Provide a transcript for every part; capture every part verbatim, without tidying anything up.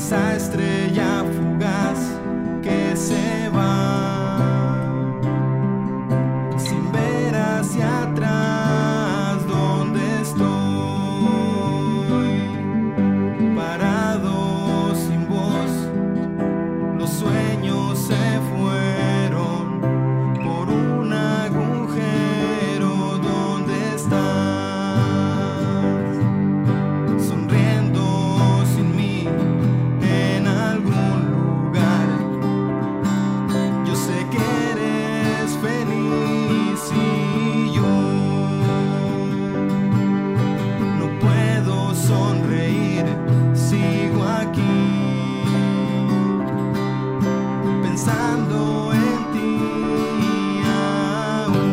esa estrella fugaz que se va sin ver hacia atrás donde estoy, parado sin voz. Los sueños se fueron por un agujero. ¿Dónde estás? Sonriendo sin mí en algún lugar. Yo sé que eres feliz y yo no puedo sonreír. Sigo aquí pensando en ti aún.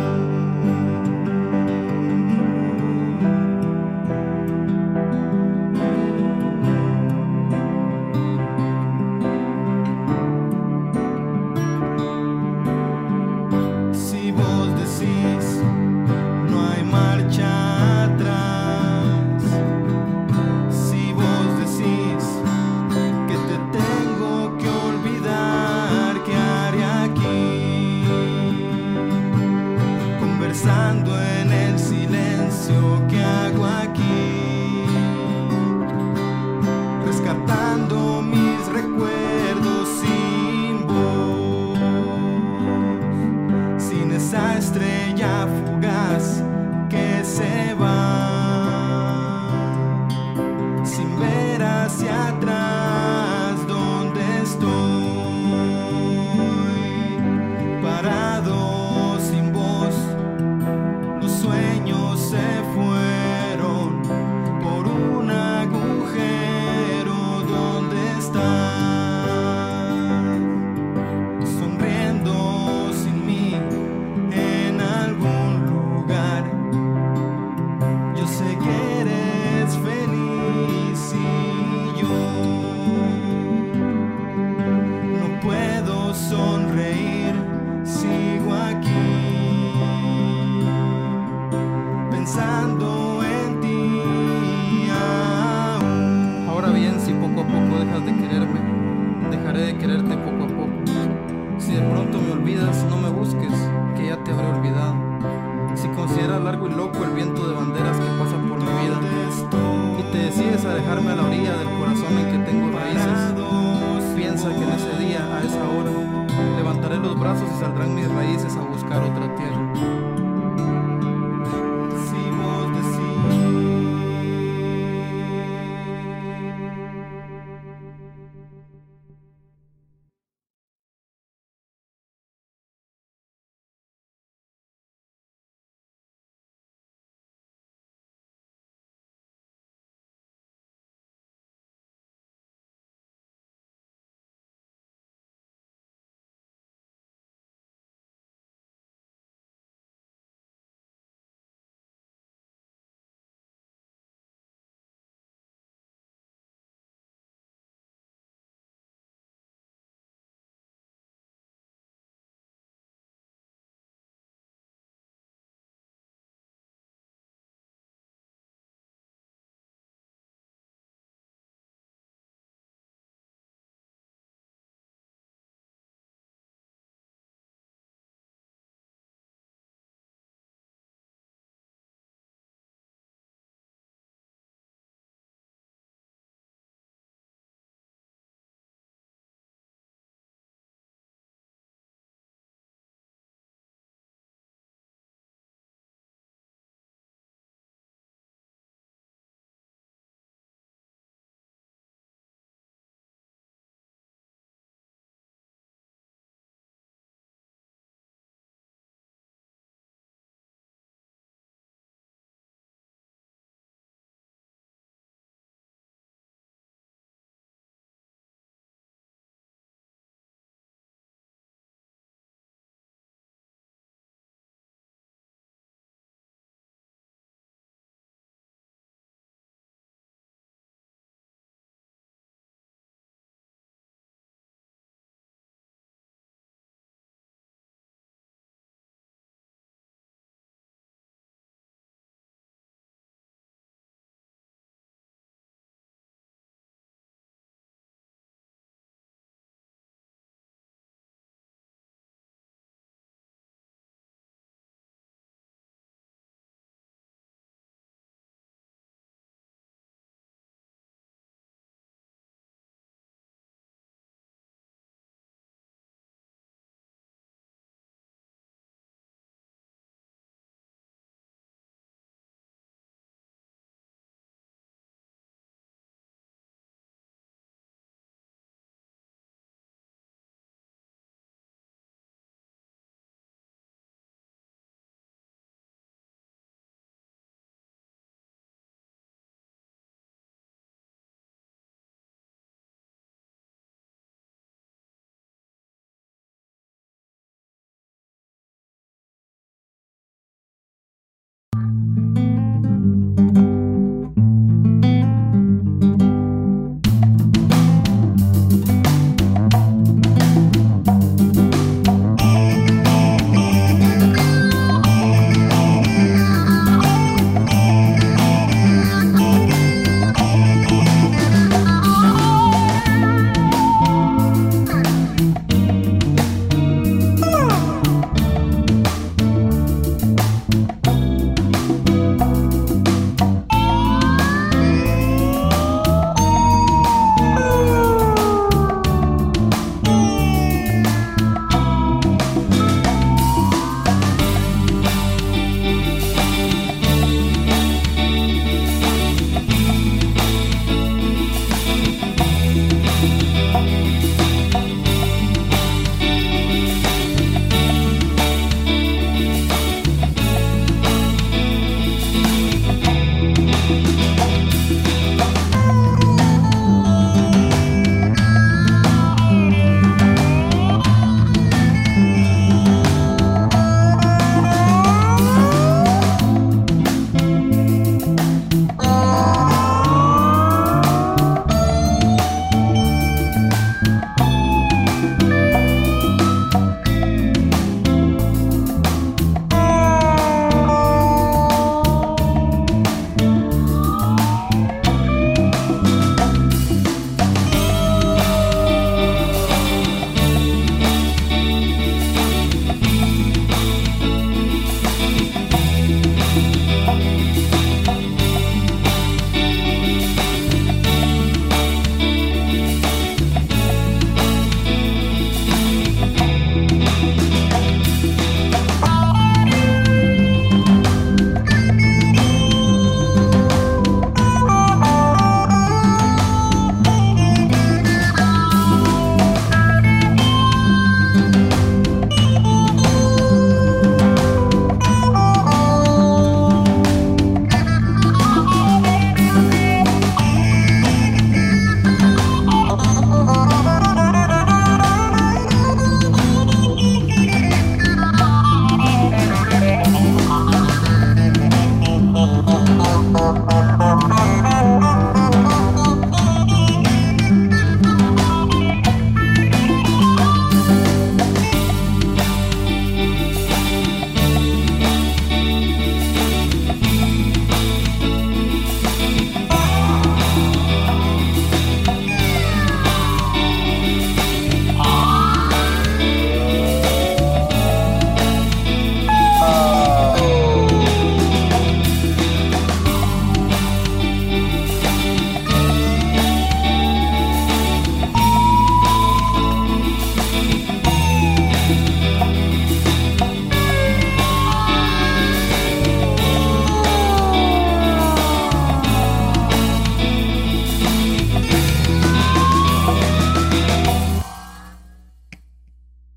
Si vos decís no hay marcha atrás, si vos decís que te tengo que olvidar, ¿qué haré aquí? Conversando en el silencio, ¿qué hago aquí? Rescatando mis recuerdos sin vos, sin esa estrella fugaz que se va sin ver hacia atrás donde estoy, parado sin voz. Los sueños se fueron por un agujero. ¿Dónde estás? Sonriendo sin mí en algún lugar. Yo sé que eres feliz y yo no puedo sonreír. Sigo aquí pensando en ti aún. Ahora bien, si poco a poco dejas de quererme, dejaré de quererte poco a poco. Si de pronto me olvidas, no me busques, que ya te habré olvidado. Si consideras largo y loco el viento de banderas que pasa por mi vida y te decides a dejarme a la orilla del corazón en que tengo raíces, piensa que en ese día, a esa hora, levantaré los brazos y saldrán mis raíces a buscar otra tierra.